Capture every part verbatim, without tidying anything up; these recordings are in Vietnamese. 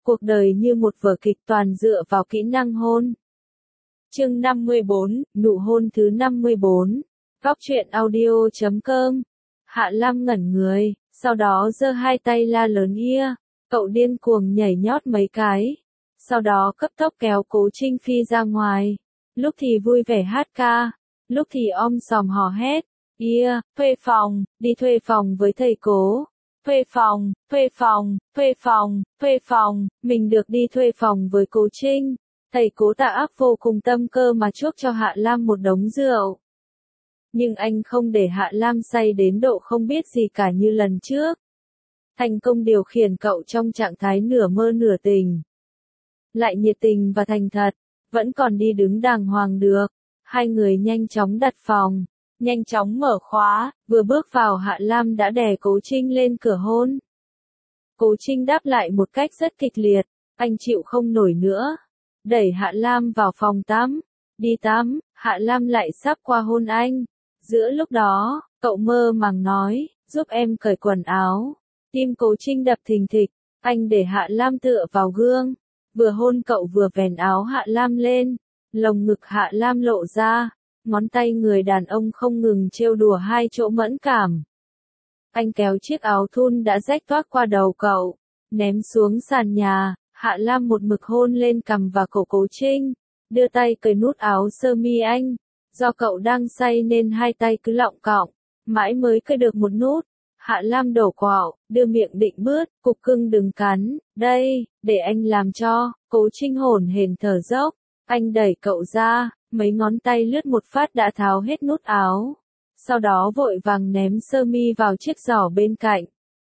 Cuộc đời như một vở kịch toàn dựa vào kỹ năng hôn. Chương năm mươi bốn, nụ hôn thứ năm mươi bốn. Góc truyện audio chấm com. Hạ Lam ngẩn người, sau đó giơ hai tay la lớn ia, cậu điên cuồng nhảy nhót mấy cái. Sau đó cấp tốc kéo Cố Trinh Phi ra ngoài. Lúc thì vui vẻ hát ca, lúc thì om sòm hò hét. Ia, thuê phòng, đi thuê phòng với thầy Cố. Thuê phòng, thuê phòng, thuê phòng, thuê phòng, mình được đi thuê phòng với Cố Trinh. Thầy Cố tà ác vô cùng tâm cơ mà chuốc cho Hạ Lam một đống rượu. Nhưng anh không để Hạ Lam say đến độ không biết gì cả như lần trước. Thành công điều khiển cậu trong trạng thái nửa mơ nửa tình. Lại nhiệt tình và thành thật, vẫn còn đi đứng đàng hoàng được. Hai người nhanh chóng đặt phòng, nhanh chóng mở khóa, vừa bước vào Hạ Lam đã đè Cố Trinh lên cửa hôn. Cố Trinh đáp lại một cách rất kịch liệt, anh chịu không nổi nữa. Đẩy Hạ Lam vào phòng tắm, đi tắm, Hạ Lam lại sắp qua hôn anh. Giữa lúc đó, cậu mơ màng nói, giúp em cởi quần áo. Tim Cố Trinh đập thình thịch, anh để Hạ Lam tựa vào gương. Vừa hôn cậu vừa vén áo Hạ Lam lên, lồng ngực Hạ Lam lộ ra, ngón tay người đàn ông không ngừng trêu đùa hai chỗ mẫn cảm. Anh kéo chiếc áo thun đã rách toác qua đầu cậu, ném xuống sàn nhà. Hạ Lam một mực hôn lên cằm và cổ Cố Trinh, đưa tay cởi nút áo sơ mi anh. Do cậu đang say nên hai tay cứ lọng cọng, mãi mới cởi được một nút. Hạ Lam đổ quạo, đưa miệng định bứt, cục cưng đừng cắn, đây, để anh làm cho. Cố Trinh hổn hển thở dốc, anh đẩy cậu ra, mấy ngón tay lướt một phát đã tháo hết nút áo. Sau đó vội vàng ném sơ mi vào chiếc giỏ bên cạnh.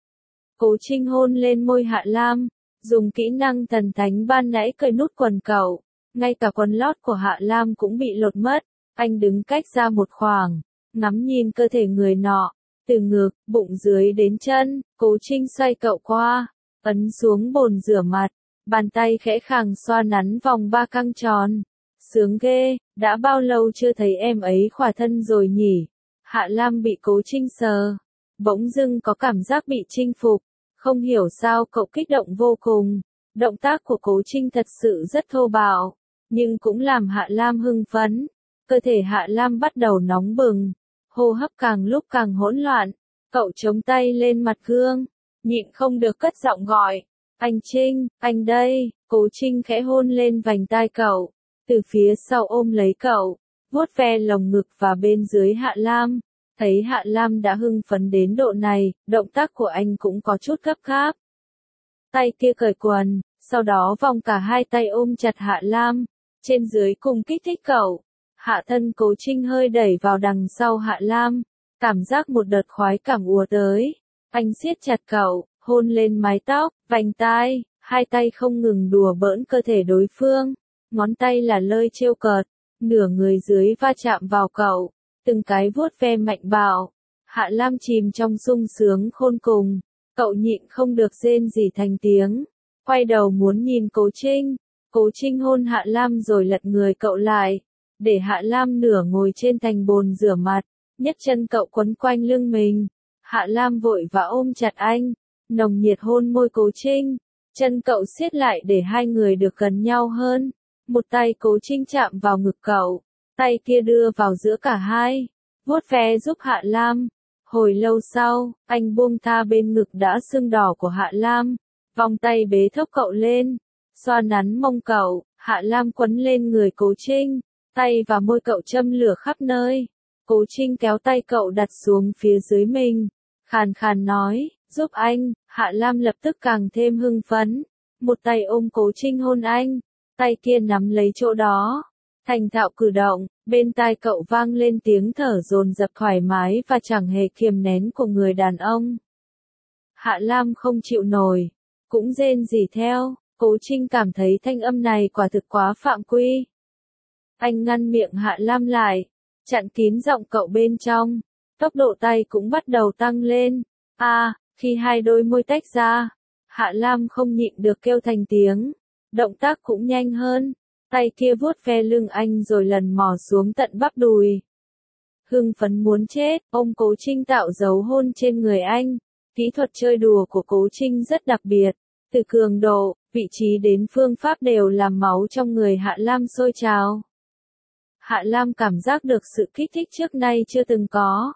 Cố Trinh hôn lên môi Hạ Lam, dùng kỹ năng thần thánh ban nãy cởi nút quần cậu, ngay cả quần lót của Hạ Lam cũng bị lột mất. Anh đứng cách ra một khoảng, ngắm nhìn cơ thể người nọ, từ ngực, bụng dưới đến chân. Cố Trinh xoay cậu qua, ấn xuống bồn rửa mặt, bàn tay khẽ khàng xoa nắn vòng ba căng tròn. Sướng ghê, đã bao lâu chưa thấy em ấy khỏa thân rồi nhỉ? Hạ Lam bị Cố Trinh sờ, bỗng dưng có cảm giác bị chinh phục. Không hiểu sao cậu kích động vô cùng. Động tác của Cố Trinh thật sự rất thô bạo, nhưng cũng làm Hạ Lam hưng phấn. Cơ thể Hạ Lam bắt đầu nóng bừng, hô hấp càng lúc càng hỗn loạn. Cậu chống tay lên mặt gương, nhịn không được cất giọng gọi. Anh Trinh, anh đây. Cố Trinh khẽ hôn lên vành tai cậu, từ phía sau ôm lấy cậu, vuốt ve lồng ngực và bên dưới Hạ Lam. Thấy Hạ Lam đã hưng phấn đến độ này, động tác của anh cũng có chút gấp gáp. Tay kia cởi quần, sau đó vòng cả hai tay ôm chặt Hạ Lam, trên dưới cùng kích thích cậu. Hạ thân Cố Trinh hơi đẩy vào đằng sau Hạ Lam, cảm giác một đợt khoái cảm ùa tới. Anh siết chặt cậu, hôn lên mái tóc, vành tai, hai tay không ngừng đùa bỡn cơ thể đối phương. Ngón tay là lơi trêu cợt, nửa người dưới va chạm vào cậu, từng cái vuốt ve mạnh bạo. Hạ Lam chìm trong sung sướng khôn cùng, cậu nhịn không được rên rỉ thành tiếng, quay đầu muốn nhìn Cố Trinh. Cố Trinh hôn Hạ Lam rồi lật người cậu lại, để Hạ Lam nửa ngồi trên thành bồn rửa mặt, nhấc chân cậu quấn quanh lưng mình. Hạ Lam vội vã ôm chặt anh, nồng nhiệt hôn môi Cố Trinh, chân cậu siết lại để hai người được gần nhau hơn. Một tay Cố Trinh chạm vào ngực cậu, tay kia đưa vào giữa cả hai, vuốt ve giúp Hạ Lam. Hồi lâu sau, anh buông tha bên ngực đã sưng đỏ của Hạ Lam, vòng tay bế thốc cậu lên, xoa nắn mông cậu. Hạ Lam quấn lên người Cố Trinh, tay và môi cậu châm lửa khắp nơi. Cố Trinh kéo tay cậu đặt xuống phía dưới mình, khàn khàn nói, giúp anh. Hạ Lam lập tức càng thêm hưng phấn, một tay ôm Cố Trinh hôn anh, tay kia nắm lấy chỗ đó, thành thạo cử động. Bên tai cậu vang lên tiếng thở dồn dập thoải mái và chẳng hề kiềm nén của người đàn ông. Hạ Lam không chịu nổi, cũng rên rỉ theo. Cố Trinh cảm thấy thanh âm này quả thực quá phạm quy. Anh ngăn miệng Hạ Lam lại, chặn kín giọng cậu bên trong. Tốc độ tay cũng bắt đầu tăng lên. A, à, khi hai đôi môi tách ra, Hạ Lam không nhịn được kêu thành tiếng. Động tác cũng nhanh hơn, tay kia vuốt ve lưng anh rồi lần mò xuống tận bắp đùi. Hưng phấn muốn chết, ôm Cố Trinh tạo dấu hôn trên người anh. Kỹ thuật chơi đùa của Cố Trinh rất đặc biệt, từ cường độ, vị trí đến phương pháp đều làm máu trong người Hạ Lam sôi trào. Hạ Lam cảm giác được sự kích thích trước nay chưa từng có.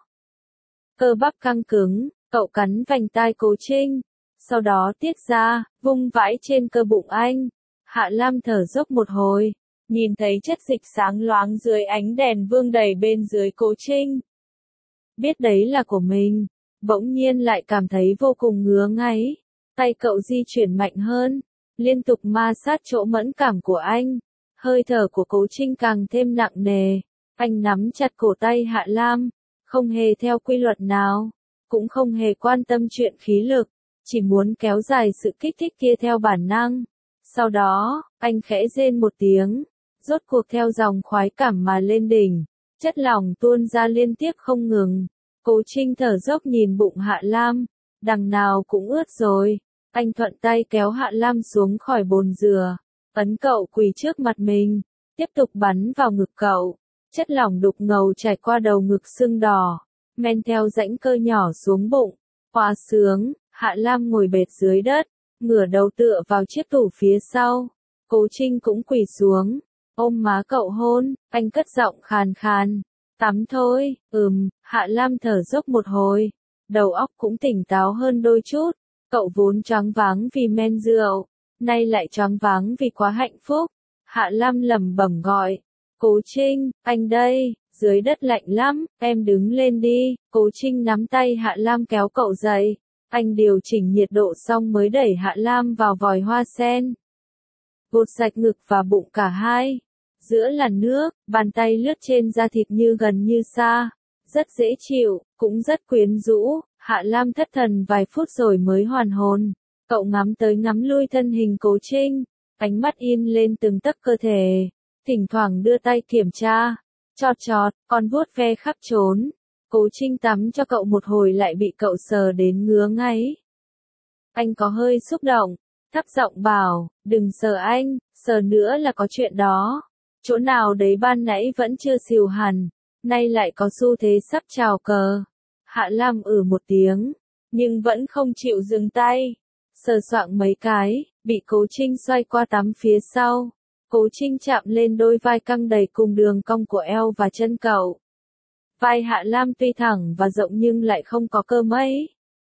Cơ bắp căng cứng, cậu cắn vành tai Cố Trinh, sau đó tiết ra, vung vãi trên cơ bụng anh. Hạ Lam thở dốc một hồi, nhìn thấy chất dịch sáng loáng dưới ánh đèn vương đầy bên dưới Cố Trinh. Biết đấy là của mình, bỗng nhiên lại cảm thấy vô cùng ngứa ngáy. Tay cậu di chuyển mạnh hơn, liên tục ma sát chỗ mẫn cảm của anh. Hơi thở của Cố Trinh càng thêm nặng nề. Anh nắm chặt cổ tay Hạ Lam, không hề theo quy luật nào, cũng không hề quan tâm chuyện khí lực, chỉ muốn kéo dài sự kích thích kia theo bản năng. Sau đó, anh khẽ rên một tiếng, rốt cuộc theo dòng khoái cảm mà lên đỉnh, chất lỏng tuôn ra liên tiếp không ngừng. Cố Trinh thở dốc nhìn bụng Hạ Lam, đằng nào cũng ướt rồi. Anh thuận tay kéo Hạ Lam xuống khỏi bồn dừa, ấn cậu quỳ trước mặt mình, tiếp tục bắn vào ngực cậu. Chất lỏng đục ngầu chảy qua đầu ngực sưng đỏ, men theo rãnh cơ nhỏ xuống bụng. Hòa sướng, Hạ Lam ngồi bệt dưới đất, ngửa đầu tựa vào chiếc tủ phía sau. Cố Trinh cũng quỳ xuống, ôm má cậu hôn, anh cất giọng khàn khàn. Tắm thôi, ừm, Hạ Lam thở dốc một hồi, đầu óc cũng tỉnh táo hơn đôi chút. Cậu vốn choáng váng vì men rượu, nay lại choáng váng vì quá hạnh phúc. Hạ Lam lẩm bẩm gọi, Cố Trinh, anh đây, dưới đất lạnh lắm, em đứng lên đi. Cố Trinh nắm tay Hạ Lam kéo cậu dậy, anh điều chỉnh nhiệt độ xong mới đẩy Hạ Lam vào vòi hoa sen. Gột sạch ngực và bụng cả hai, giữa làn nước, bàn tay lướt trên da thịt như gần như xa, rất dễ chịu, cũng rất quyến rũ. Hạ Lam thất thần vài phút rồi mới hoàn hồn. Cậu ngắm tới ngắm lui thân hình Cố Trinh, ánh mắt in lên từng tấc cơ thể, thỉnh thoảng đưa tay kiểm tra, chọt chọt, còn vuốt ve khắp trốn. Cố Trinh tắm cho cậu một hồi lại bị cậu sờ đến ngứa ngáy. Anh có hơi xúc động, thấp giọng bảo, đừng sờ anh, sờ nữa là có chuyện đó. Chỗ nào đấy ban nãy vẫn chưa xìu hẳn, nay lại có xu thế sắp trào cờ. Hạ Lam ử một tiếng, nhưng vẫn không chịu dừng tay. Sờ soạng mấy cái, bị Cố Trinh xoay qua tắm phía sau. Cố Trinh chạm lên đôi vai căng đầy cùng đường cong của eo và chân cậu. Vai Hạ Lam tuy thẳng và rộng nhưng lại không có cơ mấy.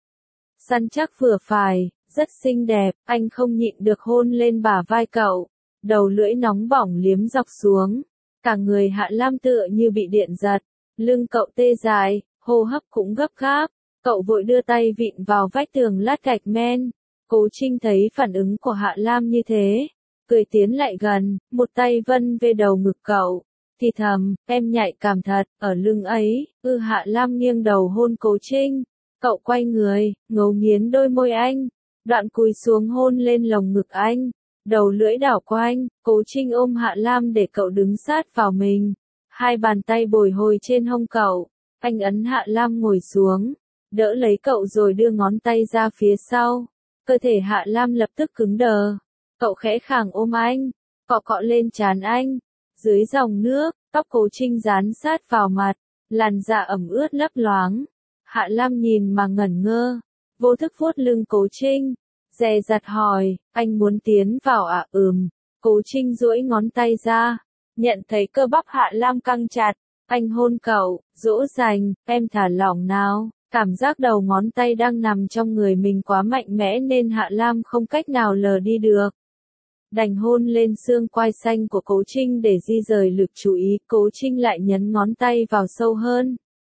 Săn chắc vừa phải, rất xinh đẹp, anh không nhịn được hôn lên bả vai cậu. Đầu lưỡi nóng bỏng liếm dọc xuống. Cả người Hạ Lam tựa như bị điện giật. Lưng cậu tê dại, hô hấp cũng gấp gáp. Cậu vội đưa tay vịn vào vách tường lát gạch men. Cố Trinh thấy phản ứng của Hạ Lam như thế, cười tiến lại gần, một tay vân về đầu ngực cậu, thì thầm, em nhạy cảm thật, ở lưng ấy. Ư Hạ Lam nghiêng đầu hôn Cố Trinh. Cậu quay người, ngấu nghiến đôi môi anh, đoạn cúi xuống hôn lên lồng ngực anh. Đầu lưỡi đảo quanh, Cố Trinh ôm Hạ Lam để cậu đứng sát vào mình. Hai bàn tay bồi hồi trên hông cậu, anh ấn Hạ Lam ngồi xuống, đỡ lấy cậu rồi đưa ngón tay ra phía sau. Cơ thể Hạ Lam lập tức cứng đờ. Cậu khẽ khàng ôm anh, cọ cọ lên trán anh. Dưới dòng nước, tóc Cố Trinh dán sát vào mặt, làn da ẩm ướt lấp loáng. Hạ Lam nhìn mà ngẩn ngơ, vô thức vuốt lưng Cố Trinh, dè dặt hỏi, anh muốn tiến vào à? Ừm. Cố Trinh duỗi ngón tay ra, nhận thấy cơ bắp Hạ Lam căng chặt, anh hôn cậu, dỗ dành, em thả lỏng nào. Cảm giác đầu ngón tay đang nằm trong người mình quá mạnh mẽ nên Hạ Lam không cách nào lờ đi được. Đành hôn lên xương quai xanh của Cố Trinh để di rời lực chú ý. Cố Trinh lại nhấn ngón tay vào sâu hơn.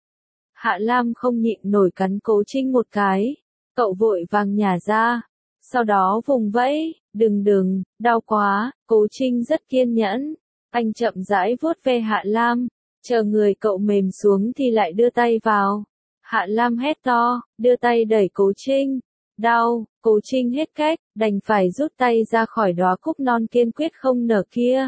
Hạ Lam không nhịn nổi cắn Cố Trinh một cái. Cậu vội vàng nhả ra. Sau đó vùng vẫy, đừng đừng, đau quá. Cố Trinh rất kiên nhẫn. Anh chậm rãi vuốt ve Hạ Lam. Chờ người cậu mềm xuống thì lại đưa tay vào. Hạ Lam hét to, đưa tay đẩy Cố Trinh. Đau, Cố Trinh hết cách, đành phải rút tay ra khỏi đóa cúc non kiên quyết không nở kia.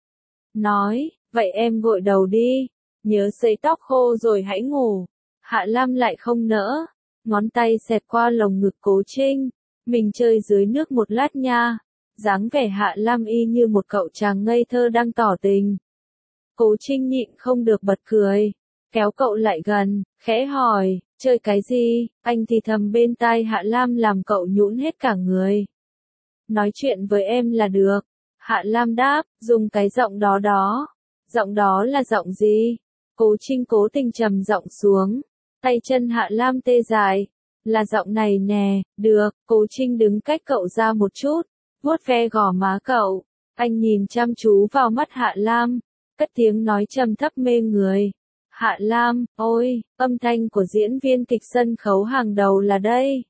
Nói, vậy em gội đầu đi, nhớ sấy tóc khô rồi hãy ngủ. Hạ Lam lại không nỡ, ngón tay xẹt qua lồng ngực Cố Trinh. Mình chơi dưới nước một lát nha. Dáng vẻ Hạ Lam y như một cậu chàng ngây thơ đang tỏ tình. Cố Trinh nhịn không được bật cười, kéo cậu lại gần, khẽ hỏi, chơi cái gì? Anh thì thầm bên tai Hạ Lam làm cậu nhũn hết cả người. nói chuyện với em là được. Hạ Lam đáp, dùng cái giọng đó đó. Giọng đó là giọng gì? Cố Trinh cố tình trầm giọng xuống. Tay chân Hạ Lam tê dại. Là giọng này nè, được, Cố Trinh đứng cách cậu ra một chút, vuốt ve gò má cậu. Anh nhìn chăm chú vào mắt Hạ Lam, cất tiếng nói trầm thấp mê người. Hạ Lam, ôi, âm thanh của diễn viên kịch sân khấu hàng đầu là đây.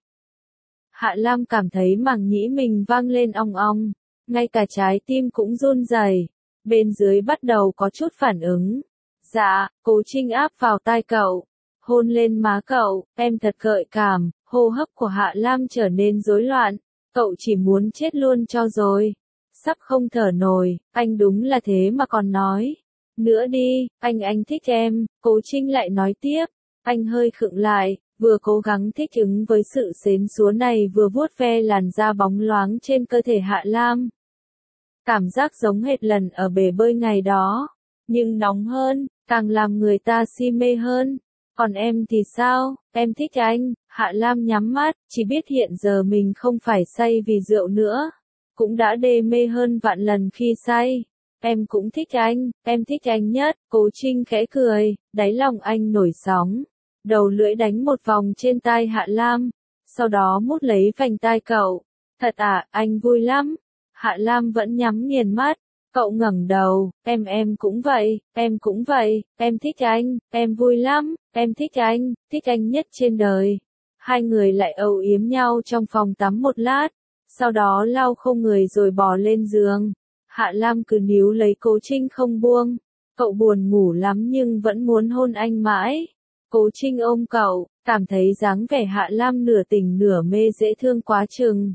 Hạ Lam cảm thấy màng nhĩ mình vang lên ong ong, ngay cả trái tim cũng run rẩy. Bên dưới bắt đầu có chút phản ứng. Dạ, Cố Trinh áp vào tai cậu, hôn lên má cậu, em thật gợi cảm. Hô hấp của Hạ Lam trở nên rối loạn, cậu chỉ muốn chết luôn cho rồi. Sắp không thở nổi, anh đúng là thế mà còn nói. Nữa đi, anh anh thích em, Cố Trinh lại nói tiếp. Anh hơi khựng lại, vừa cố gắng thích ứng với sự xến xúa này vừa vuốt ve làn da bóng loáng trên cơ thể Hạ Lam. Cảm giác giống hệt lần ở bể bơi ngày đó, nhưng nóng hơn, càng làm người ta si mê hơn. Còn em thì sao, em thích anh? Hạ Lam nhắm mắt, chỉ biết hiện giờ mình không phải say vì rượu nữa, cũng đã đê mê hơn vạn lần khi say. Em cũng thích anh, em thích anh nhất. Cố Trinh khẽ cười, đáy lòng anh nổi sóng. Đầu lưỡi đánh một vòng trên tai Hạ Lam, sau đó mút lấy vành tai cậu. Thật à, anh vui lắm. Hạ Lam vẫn nhắm nghiền mắt. Cậu ngẩng đầu, em em cũng vậy, em cũng vậy, em thích anh, em vui lắm, em thích anh, thích anh nhất trên đời. Hai người lại âu yếm nhau trong phòng tắm một lát, sau đó lau không người rồi bò lên giường. Hạ Lam cứ níu lấy Cố Trinh không buông, cậu buồn ngủ lắm nhưng vẫn muốn hôn anh mãi. Cố Trinh ôm cậu, cảm thấy dáng vẻ Hạ Lam nửa tỉnh nửa mê dễ thương quá chừng.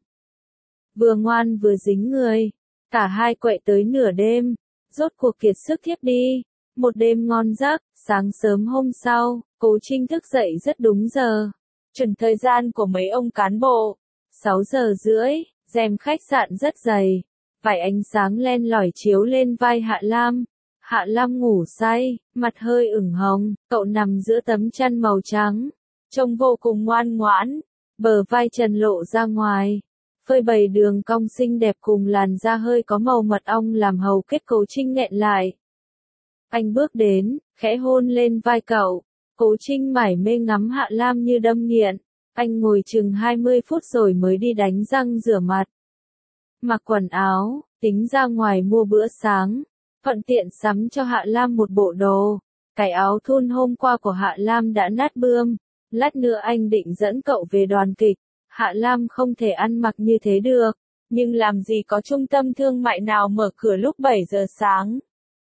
Vừa ngoan vừa dính người. Cả hai quậy tới nửa đêm, rốt cuộc kiệt sức thiếp đi. Một đêm ngon giấc, sáng sớm hôm sau, Cố Trinh thức dậy rất đúng giờ. Chuẩn thời gian của mấy ông cán bộ. sáu giờ rưỡi, rèm khách sạn rất dày. Vài ánh sáng len lỏi chiếu lên vai Hạ Lam. Hạ Lam ngủ say, mặt hơi ửng hồng, cậu nằm giữa tấm chăn màu trắng. Trông vô cùng ngoan ngoãn, bờ vai trần lộ ra ngoài. Phơi bày đường cong xinh đẹp cùng làn da hơi có màu mật ong làm hầu kết Cố Trinh nghẹn lại. Anh bước đến, khẽ hôn lên vai cậu. Cố Trinh mải mê ngắm Hạ Lam như đâm nghiện. Anh ngồi chừng hai mươi phút rồi mới đi đánh răng rửa mặt. Mặc quần áo, tính ra ngoài mua bữa sáng. Thuận tiện sắm cho Hạ Lam một bộ đồ. Cái áo thun hôm qua của Hạ Lam đã nát bươm. Lát nữa anh định dẫn cậu về đoàn kịch. Hạ Lam không thể ăn mặc như thế được, nhưng làm gì có trung tâm thương mại nào mở cửa lúc bảy giờ sáng.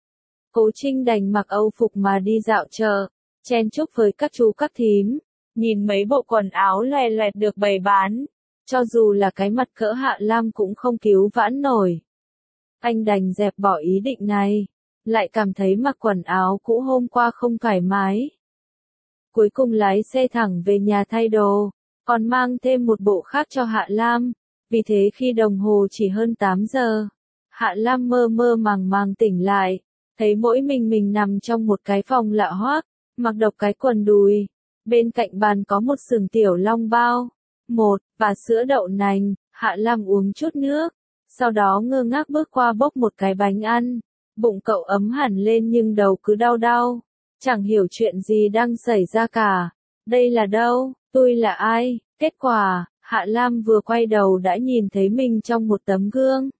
Cố Trinh đành mặc âu phục mà đi dạo chợ, chen chúc với các chú các thím, nhìn mấy bộ quần áo lòe loẹt được bày bán, cho dù là cái mặt cỡ Hạ Lam cũng không cứu vãn nổi. Anh đành dẹp bỏ ý định này, lại cảm thấy mặc quần áo cũ hôm qua không thoải mái. Cuối cùng lái xe thẳng về nhà thay đồ. Còn mang thêm một bộ khác cho Hạ Lam, vì thế khi đồng hồ chỉ hơn tám giờ, Hạ Lam mơ mơ màng màng tỉnh lại, thấy mỗi mình mình nằm trong một cái phòng lạ hoắc, mặc độc cái quần đùi, bên cạnh bàn có một sừng tiểu long bao, một, và sữa đậu nành. Hạ Lam uống chút nước, sau đó ngơ ngác bước qua bốc một cái bánh ăn, bụng cậu ấm hẳn lên nhưng đầu cứ đau đau, chẳng hiểu chuyện gì đang xảy ra cả, đây là đâu? Tôi là ai? Kết quả, Hạ Lam vừa quay đầu đã nhìn thấy mình trong một tấm gương.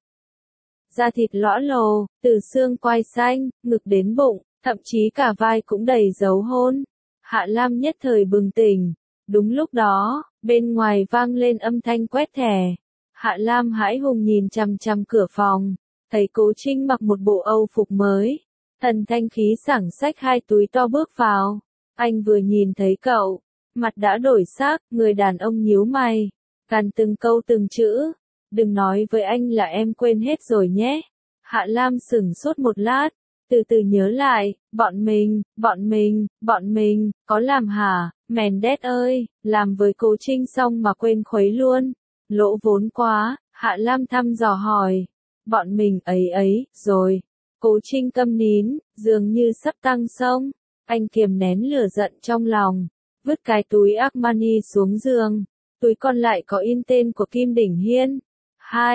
Da thịt lõa lồ, từ xương quai xanh, ngực đến bụng, thậm chí cả vai cũng đầy dấu hôn. Hạ Lam nhất thời bừng tỉnh. Đúng lúc đó, bên ngoài vang lên âm thanh quét thẻ. Hạ Lam hãi hùng nhìn chằm chằm cửa phòng, thấy Cố Trinh mặc một bộ âu phục mới. Thần thanh khí sảng xách hai túi to bước vào. Anh vừa nhìn thấy cậu, mặt đã đổi sắc, người đàn ông nhíu mày, gằn từng câu từng chữ. Đừng nói với anh là em quên hết rồi nhé. Hạ Lam sửng sốt một lát, từ từ nhớ lại, bọn mình, bọn mình, bọn mình, có làm hả, Mendes ơi, làm với Cố Trinh xong mà quên khuấy luôn. Lỗ vốn quá, Hạ Lam thăm dò hỏi. Bọn mình ấy ấy, rồi. Cố Trinh câm nín, dường như sắp tăng sông. Anh kiềm nén lửa giận trong lòng, vứt cái túi Armani xuống giường. Túi còn lại có in tên của Kim Đỉnh Hiên. Hai,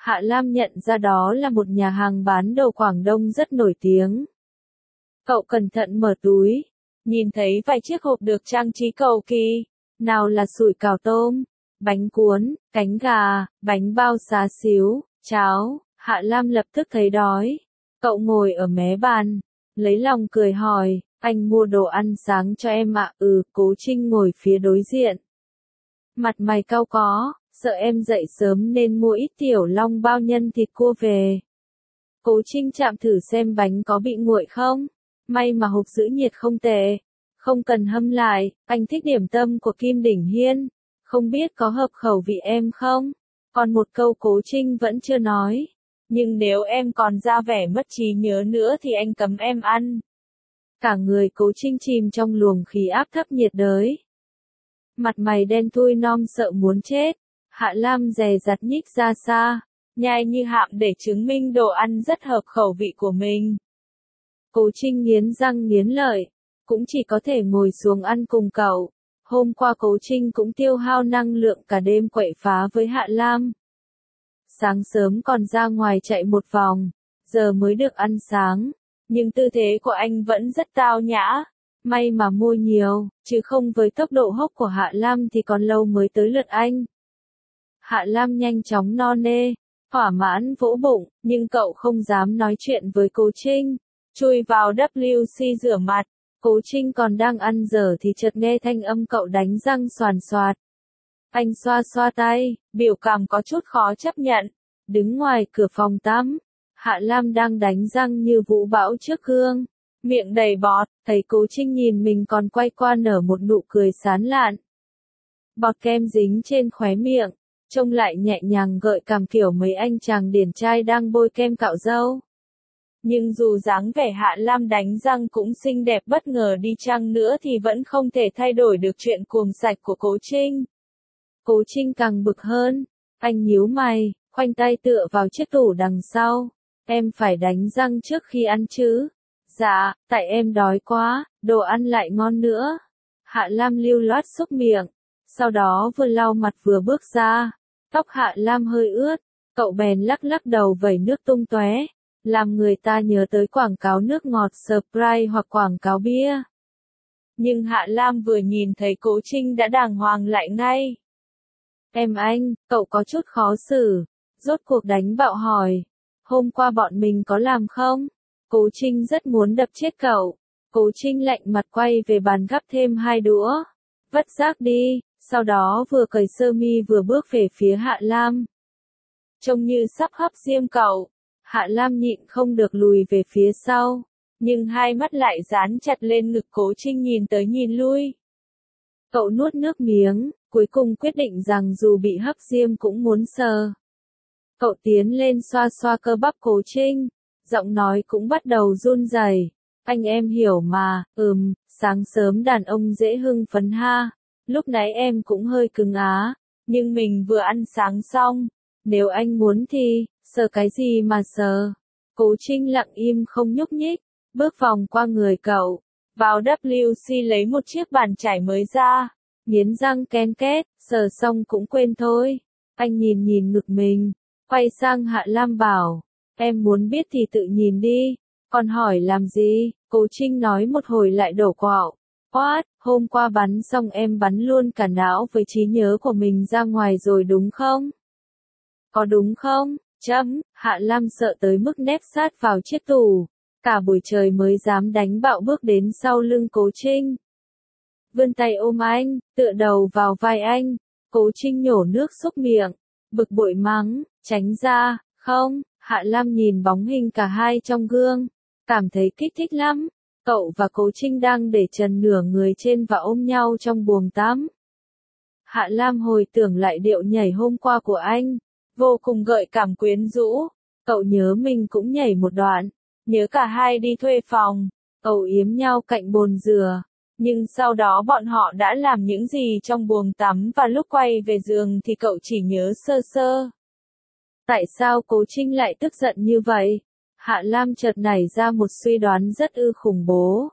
Hạ Lam nhận ra đó là một nhà hàng bán đồ Quảng Đông rất nổi tiếng. Cậu cẩn thận mở túi, nhìn thấy vài chiếc hộp được trang trí cầu kỳ, nào là sủi cảo tôm, bánh cuốn, cánh gà, bánh bao xá xíu, cháo. Hạ Lam lập tức thấy đói. Cậu ngồi ở mé bàn, lấy lòng cười hỏi, anh mua đồ ăn sáng cho em ạ. Ừ, Cố Trinh ngồi phía đối diện. Mặt mày cau có, sợ em dậy sớm nên mua ít tiểu long bao nhân thịt cua về. Cố Trinh chạm thử xem bánh có bị nguội không. May mà hộp giữ nhiệt không tệ. Không cần hâm lại, anh thích điểm tâm của Kim Đỉnh Hiên. Không biết có hợp khẩu vị em không? Còn một câu Cố Trinh vẫn chưa nói. Nhưng nếu em còn ra vẻ mất trí nhớ nữa thì anh cấm em ăn. Cả người Cố Trinh chìm trong luồng khí áp thấp nhiệt đới. Mặt mày đen thui non sợ muốn chết. Hạ Lam dè dặt nhích ra xa, nhai như hạm để chứng minh đồ ăn rất hợp khẩu vị của mình. Cố Trinh nghiến răng nghiến lợi, cũng chỉ có thể ngồi xuống ăn cùng cậu. Hôm qua Cố Trinh cũng tiêu hao năng lượng cả đêm quậy phá với Hạ Lam. Sáng sớm còn ra ngoài chạy một vòng, giờ mới được ăn sáng, nhưng tư thế của anh vẫn rất tao nhã. May mà mua nhiều, chứ không với tốc độ hốc của Hạ Lam thì còn lâu mới tới lượt anh. Hạ Lam nhanh chóng no nê, thỏa mãn vỗ bụng, nhưng cậu không dám nói chuyện với Cố Trinh. Chui vào vê xê rửa mặt, Cố Trinh còn đang ăn dở thì chợt nghe thanh âm cậu đánh răng xoàn xoạt. Anh xoa xoa tay, biểu cảm có chút khó chấp nhận. Đứng ngoài cửa phòng tắm, Hạ Lam đang đánh răng như vũ bão trước gương, miệng đầy bọt, thấy Cố Trinh nhìn mình còn quay qua nở một nụ cười sán lạn. Bọt kem dính trên khóe miệng, trông lại nhẹ nhàng gợi cảm kiểu mấy anh chàng điển trai đang bôi kem cạo râu. Nhưng dù dáng vẻ Hạ Lam đánh răng cũng xinh đẹp bất ngờ đi chăng nữa thì vẫn không thể thay đổi được chuyện cuồng sạch của Cố Trinh. Cố Trinh càng bực hơn, anh nhíu mày, khoanh tay tựa vào chiếc tủ đằng sau. Em phải đánh răng trước khi ăn chứ? Dạ, tại em đói quá, đồ ăn lại ngon nữa. Hạ Lam lưu loát xúc miệng, sau đó vừa lau mặt vừa bước ra. Tóc Hạ Lam hơi ướt, cậu bèn lắc lắc đầu vẩy nước tung tóe, làm người ta nhớ tới quảng cáo nước ngọt Sprite hoặc quảng cáo bia. Nhưng Hạ Lam vừa nhìn thấy Cố Trinh đã đàng hoàng lại ngay. Em anh, cậu có chút khó xử, rốt cuộc đánh bạo hỏi. Hôm qua bọn mình có làm không? Cố Trinh rất muốn đập chết cậu. Cố Trinh lạnh mặt quay về bàn gắp thêm hai đũa. Vất rác đi, sau đó vừa cởi sơ mi vừa bước về phía Hạ Lam. Trông như sắp hấp diêm cậu. Hạ Lam nhịn không được lùi về phía sau, nhưng hai mắt lại dán chặt lên ngực Cố Trinh nhìn tới nhìn lui. Cậu nuốt nước miếng, cuối cùng quyết định rằng dù bị hấp diêm cũng muốn sờ. Cậu tiến lên xoa xoa cơ bắp Cố Trinh, giọng nói cũng bắt đầu run rẩy. Anh em hiểu mà, ừm, sáng sớm đàn ông dễ hưng phấn ha. Lúc nãy em cũng hơi cứng á, nhưng mình vừa ăn sáng xong. Nếu anh muốn thì, sờ cái gì mà sờ. Cố Trinh lặng im không nhúc nhích, bước vòng qua người cậu, vào vê xê lấy một chiếc bàn chải mới ra, nghiến răng ken két, sờ xong cũng quên thôi. Anh nhìn nhìn ngực mình, quay sang Hạ Lam bảo, em muốn biết thì tự nhìn đi, còn hỏi làm gì? Cố Trinh nói một hồi lại đổ quạo. What, hôm qua bắn xong em bắn luôn cả não với trí nhớ của mình ra ngoài rồi đúng không? Có đúng không? Chấm, Hạ Lam sợ tới mức nép sát vào chiếc tủ. Cả buổi trời mới dám đánh bạo bước đến sau lưng Cố Trinh. Vươn tay ôm anh, tựa đầu vào vai anh. Cố Trinh nhổ nước xúc miệng, bực bội mắng, tránh ra, không? Hạ Lam nhìn bóng hình cả hai trong gương, cảm thấy kích thích lắm. Cậu và Cố Trinh đang để trần nửa người trên và ôm nhau trong buồng tắm. Hạ Lam hồi tưởng lại điệu nhảy hôm qua của anh, vô cùng gợi cảm quyến rũ. Cậu nhớ mình cũng nhảy một đoạn, nhớ cả hai đi thuê phòng, âu yếm nhau cạnh bồn dừa. Nhưng sau đó bọn họ đã làm những gì trong buồng tắm và lúc quay về giường thì cậu chỉ nhớ sơ sơ. Tại sao Cố Trinh lại tức giận như vậy? Hạ Lam chợt nảy ra một suy đoán rất ư khủng bố.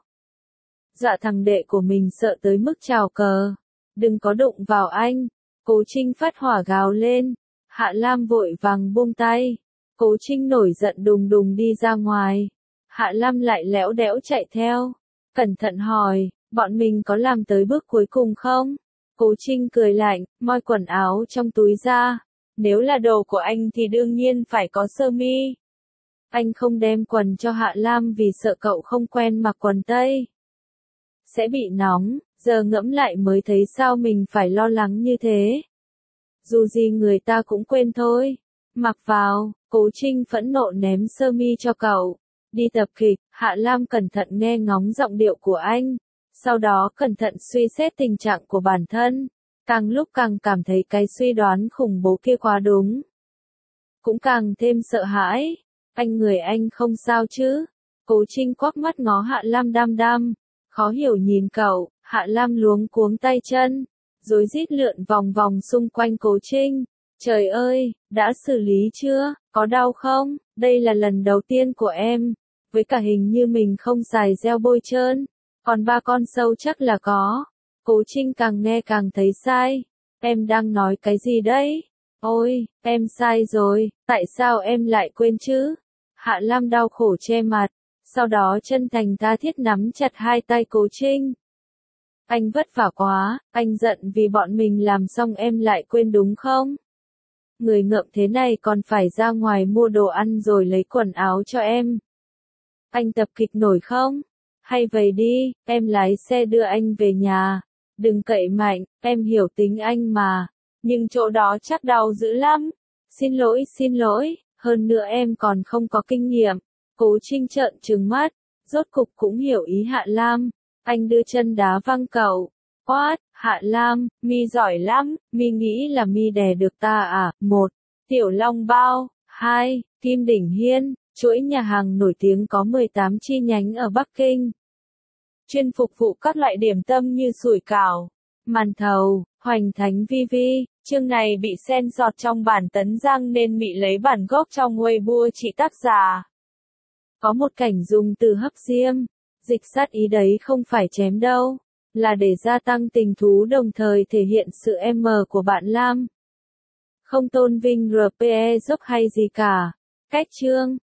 Dạ thằng đệ của mình sợ tới mức trào cờ. Đừng có đụng vào anh. Cố Trinh phát hỏa gào lên. Hạ Lam vội vàng buông tay. Cố Trinh nổi giận đùng đùng đi ra ngoài. Hạ Lam lại lẽo đẽo chạy theo. Cẩn thận hỏi, bọn mình có làm tới bước cuối cùng không? Cố Trinh cười lạnh, moi quần áo trong túi ra. Nếu là đồ của anh thì đương nhiên phải có sơ mi. Anh không đem quần cho Hạ Lam vì sợ cậu không quen mặc quần tây. Sẽ bị nóng, giờ ngẫm lại mới thấy sao mình phải lo lắng như thế. Dù gì người ta cũng quên thôi. Mặc vào, Cố Trinh phẫn nộ ném sơ mi cho cậu. Đi tập kịch, Hạ Lam cẩn thận nghe ngóng giọng điệu của anh. Sau đó cẩn thận suy xét tình trạng của bản thân. Càng lúc càng cảm thấy cái suy đoán khủng bố kia quá đúng. Cũng càng thêm sợ hãi. Anh người anh không sao chứ? Cố Trinh quắc mắt ngó Hạ Lam đăm đăm. Khó hiểu nhìn cậu, Hạ Lam luống cuống tay chân. Rối rít lượn vòng vòng xung quanh Cố Trinh. Trời ơi, đã xử lý chưa? Có đau không? Đây là lần đầu tiên của em. Với cả hình như mình không xài gel bôi trơn. Còn ba con sâu chắc là có. Cố Trinh càng nghe càng thấy sai. Em đang nói cái gì đấy? Ôi, em sai rồi, tại sao em lại quên chứ? Hạ Lam đau khổ che mặt. Sau đó chân thành tha thiết nắm chặt hai tay Cố Trinh. Anh vất vả quá, anh giận vì bọn mình làm xong em lại quên đúng không? Người ngợm thế này còn phải ra ngoài mua đồ ăn rồi lấy quần áo cho em. Anh tập kịch nổi không? Hay vậy đi, em lái xe đưa anh về nhà. Đừng cậy mạnh, em hiểu tính anh mà. Nhưng chỗ đó chắc đau dữ lắm. Xin lỗi, xin lỗi, hơn nữa em còn không có kinh nghiệm. Cố Trinh trợn trừng mắt, rốt cục cũng hiểu ý Hạ Lam. Anh đưa chân đá văng cậu. What, Hạ Lam, mi giỏi lắm, mi nghĩ là mi đè được ta à? Một, Tiểu Long Bao. Hai, Kim Đỉnh Hiên, chuỗi nhà hàng nổi tiếng có mười tám chi nhánh ở Bắc Kinh. Chuyên phục vụ các loại điểm tâm như sủi cảo, màn thầu, hoành thánh vi vi. Chương này bị censor trong bản tấn giang nên bị lấy bản gốc trong Weibo chỉ tác giả. Có một cảnh dùng từ hấp diêm, dịch sát ý đấy không phải chém đâu, là để gia tăng tình thú đồng thời thể hiện sự M của bạn Lam. Không tôn vinh rờ pê e dốc hay gì cả. Cách chương